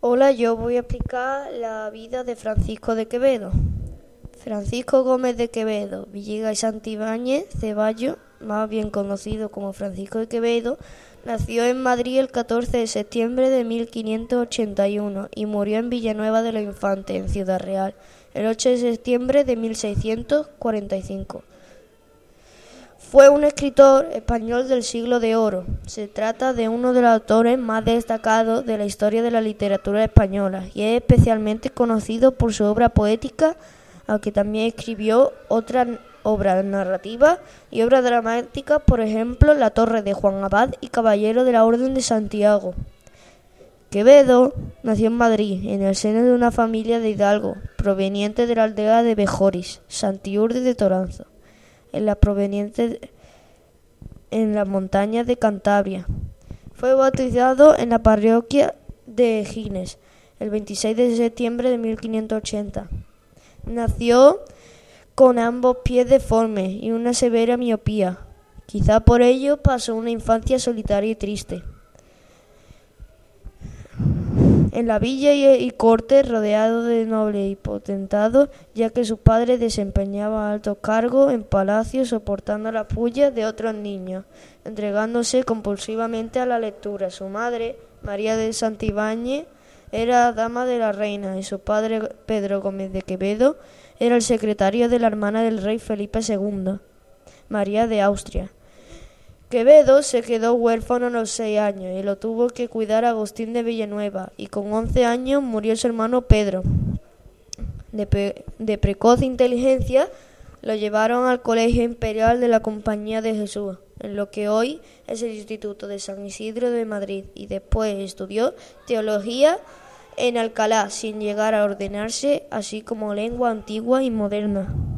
Hola, yo voy a explicar la vida de Francisco de Quevedo. Francisco Gómez de Quevedo, Villegas y Santibáñez Ceballos, más bien conocido como Francisco de Quevedo, nació en Madrid el 14 de septiembre de 1581 y murió en Villanueva de los Infantes, en Ciudad Real, el 8 de septiembre de 1645. Fue un escritor español del siglo de oro. Se trata de uno de los autores más destacados de la historia de la literatura española y es especialmente conocido por su obra poética, aunque también escribió otras obras narrativas y obras dramáticas, por ejemplo, La Torre de Juan Abad y Caballero de la Orden de Santiago. Quevedo nació en Madrid, en el seno de una familia de hidalgos, proveniente de la aldea de Bejoris, Santiurde de Toranzo, en las montañas de Cantabria. Fue bautizado en la parroquia de Gines el 26 de septiembre de 1580. Nació con ambos pies deformes y una severa miopía. Quizá por ello pasó una infancia solitaria y triste. En la villa y corte, rodeado de nobles y potentados, ya que su padre desempeñaba altos cargos en palacios, soportando las pullas de otros niños, entregándose compulsivamente a la lectura. Su madre, María de Santibáñez, era dama de la reina y su padre, Pedro Gómez de Quevedo, era el secretario de la hermana del rey Felipe II, María de Austria. Quevedo se quedó huérfano a los 6 años y lo tuvo que cuidar Agustín de Villanueva, y con 11 años murió su hermano Pedro. De precoz inteligencia lo llevaron al Colegio Imperial de la Compañía de Jesús, en lo que hoy es el Instituto de San Isidro de Madrid, y después estudió teología en Alcalá, sin llegar a ordenarse, así como lengua antigua y moderna.